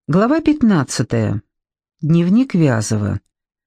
Глава 15. Дневник Вязова.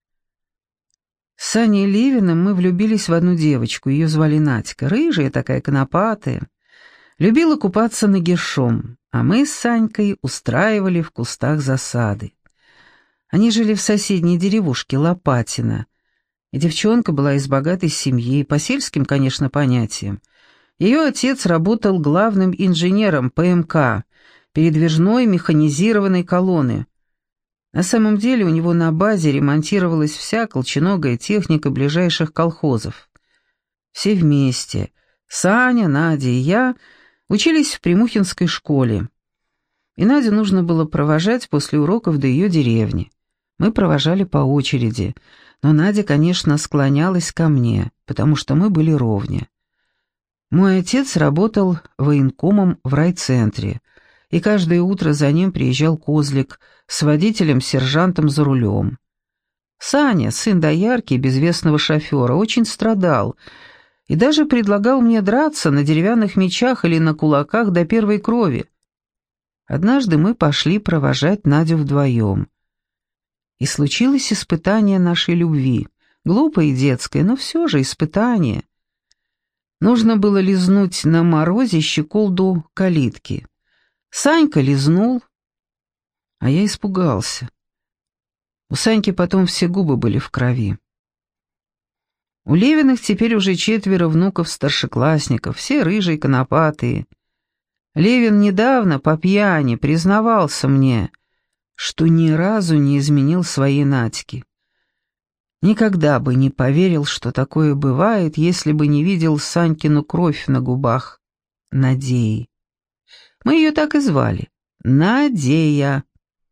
С Саней Левиным мы влюбились в одну девочку, ее звали Надька, рыжая такая, конопатая. Любила купаться нагишом, а мы с Санькой устраивали в кустах засады. Они жили в соседней деревушке Лопатино, и девчонка была из богатой семьи, по сельским, конечно, понятиям. Ее отец работал главным инженером ПМК, передвижной механизированной колонны. На самом деле у него на базе ремонтировалась вся колченогая техника ближайших колхозов. Все вместе, Саня, Надя и я, учились в Примухинской школе. И Надю нужно было провожать после уроков до ее деревни. Мы провожали по очереди, но Надя, конечно, склонялась ко мне, потому что мы были ровня. Мой отец работал военкомом в райцентре, и каждое утро за ним приезжал Козлик с водителем-сержантом за рулем. Саня, сын доярки и безвестного шофера, очень страдал и даже предлагал мне драться на деревянных мечах или на кулаках до первой крови. Однажды мы пошли провожать Надю вдвоем. И случилось испытание нашей любви, глупое и детское, но все же испытание. Нужно было лизнуть на морозе щеколду калитки. Санька лизнул, а я испугался. У Саньки потом все губы были в крови. У Левиных теперь уже 4 внуков-старшеклассников, все рыжие, конопатые. Левин недавно по пьяни признавался мне, что ни разу не изменил своей Надьке. Никогда бы не поверил, что такое бывает, если бы не видел Санькину кровь на губах Надеи. Мы ее так и звали — Надея.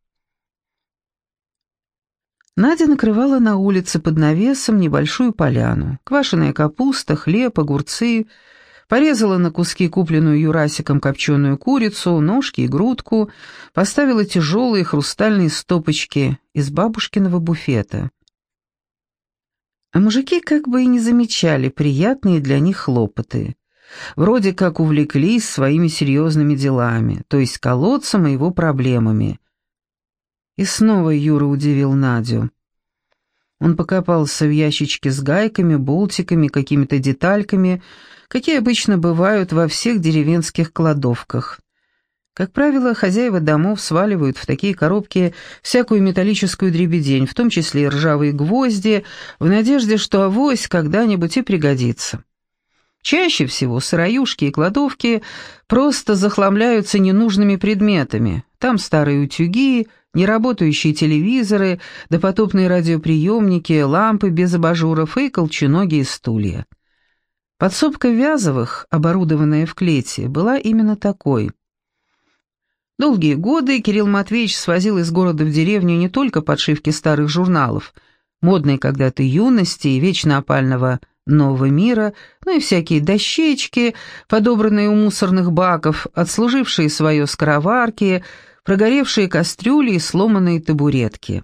Надя накрывала на улице под навесом небольшую поляну. Квашеная капуста, хлеб, огурцы. Порезала на куски купленную Юрасиком копченую курицу, ножки и грудку, поставила тяжелые хрустальные стопочки из бабушкиного буфета. А мужики как бы и не замечали приятные для них хлопоты. Вроде как увлеклись своими серьезными делами, то есть колодцем и его проблемами. И снова Юра удивил Надю. Он покопался в ящичке с гайками, болтиками, какими-то детальками, какие обычно бывают во всех деревенских кладовках. Как правило, хозяева домов сваливают в такие коробки всякую металлическую дребедень, в том числе и ржавые гвозди, в надежде, что авось когда-нибудь и пригодится. Чаще всего сыроюшки и кладовки просто захламляются ненужными предметами. Там старые утюги, неработающие телевизоры, допотопные радиоприемники, лампы без абажуров и колченогие стулья. Подсобка Вязовых, оборудованная в клете, была именно такой. Долгие годы Кирилл Матвеевич свозил из города в деревню не только подшивки старых журналов, модной когда-то юности и вечно опального «Нового мира», но и всякие дощечки, подобранные у мусорных баков, отслужившие свое скороварки, прогоревшие кастрюли и сломанные табуретки.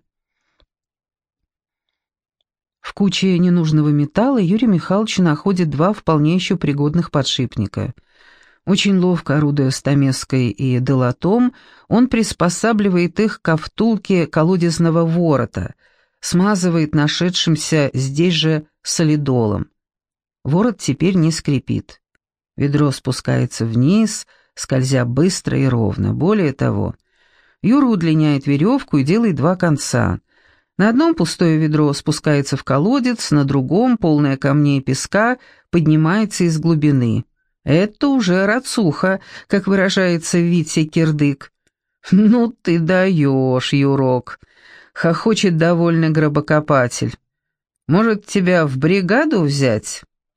В куче ненужного металла Юрий Михайлович находит 2 вполне еще пригодных подшипника. Очень ловко орудуя стамеской и долотом, он приспосабливает их к втулке колодезного ворота, смазывает нашедшимся здесь же солидолом. Ворот теперь не скрипит. Ведро спускается вниз, скользя быстро и ровно. Более того, Юра удлиняет веревку и делает 2 конца. На одном пустое ведро спускается в колодец, на другом, полное камней и песка, поднимается из глубины. Это уже рацуха, как выражается Витя Кирдык. «Ну ты даешь, Юрок!» — хохочет довольный гробокопатель. «Может, тебя в бригаду взять?»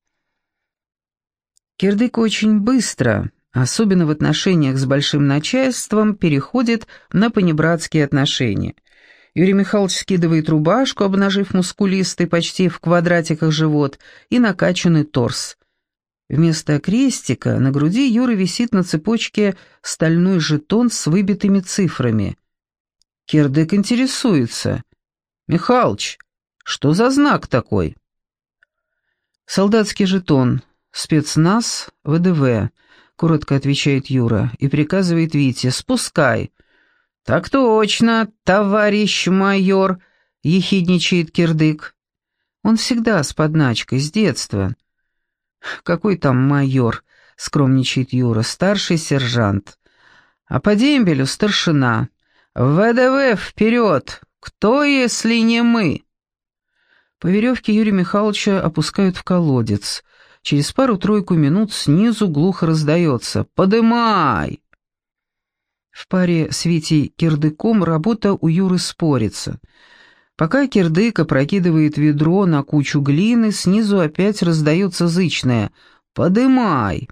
Кирдык очень быстро, особенно в отношениях с большим начальством, переходит на понебратские отношения. Юрий Михайлович скидывает рубашку, обнажив мускулистый, почти в квадратиках живот, и накачанный торс. Вместо крестика на груди Юры висит на цепочке стальной жетон с выбитыми цифрами. Кирдык интересуется. «Михалыч, что за знак такой?» «Солдатский жетон. Спецназ, ВДВ», — коротко отвечает Юра и приказывает Вите: «Спускай». «Так точно, товарищ майор», — ехидничает Кирдык. Он всегда с подначкой, с детства. «Какой там майор?» — скромничает Юра. «Старший сержант. А по дембелю старшина. ВДВ вперед! Кто, если не мы?» По веревке Юрия Михайловича опускают в колодец. Через пару-тройку минут снизу глухо раздается: «Подымай!» В паре с Витей Кирдыком работа у Юры спорится. Пока Кирдык опрокидывает ведро на кучу глины, снизу опять раздается зычное: «Подымай!»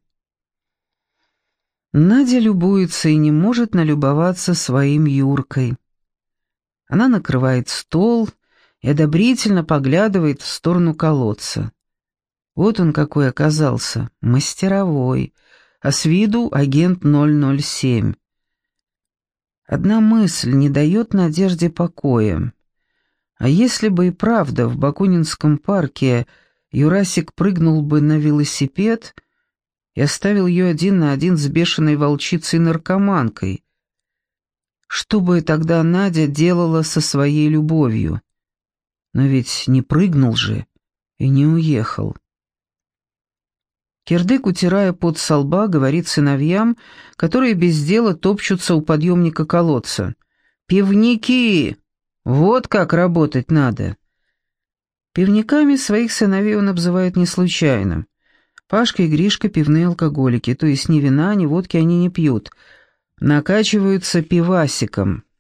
Надя любуется и не может налюбоваться своим Юркой. Она накрывает стол и одобрительно поглядывает в сторону колодца. Вот он какой оказался, мастеровой, а с виду агент 007. Одна мысль не дает Надежде покоя. А если бы и правда в Бакунинском парке Юрасик прыгнул бы на велосипед и оставил ее один на один с бешеной волчицей-наркоманкой, что бы тогда Надя делала со своей любовью? Но ведь не прыгнул же и не уехал. Кирдык, утирая пот со лба, говорит сыновьям, которые без дела топчутся у подъемника колодца: «Пивники! Вот как работать надо!» Пивниками своих сыновей он обзывает не случайно. Пашка и Гришка — пивные алкоголики, то есть ни вина, ни водки они не пьют, накачиваются пивасиком.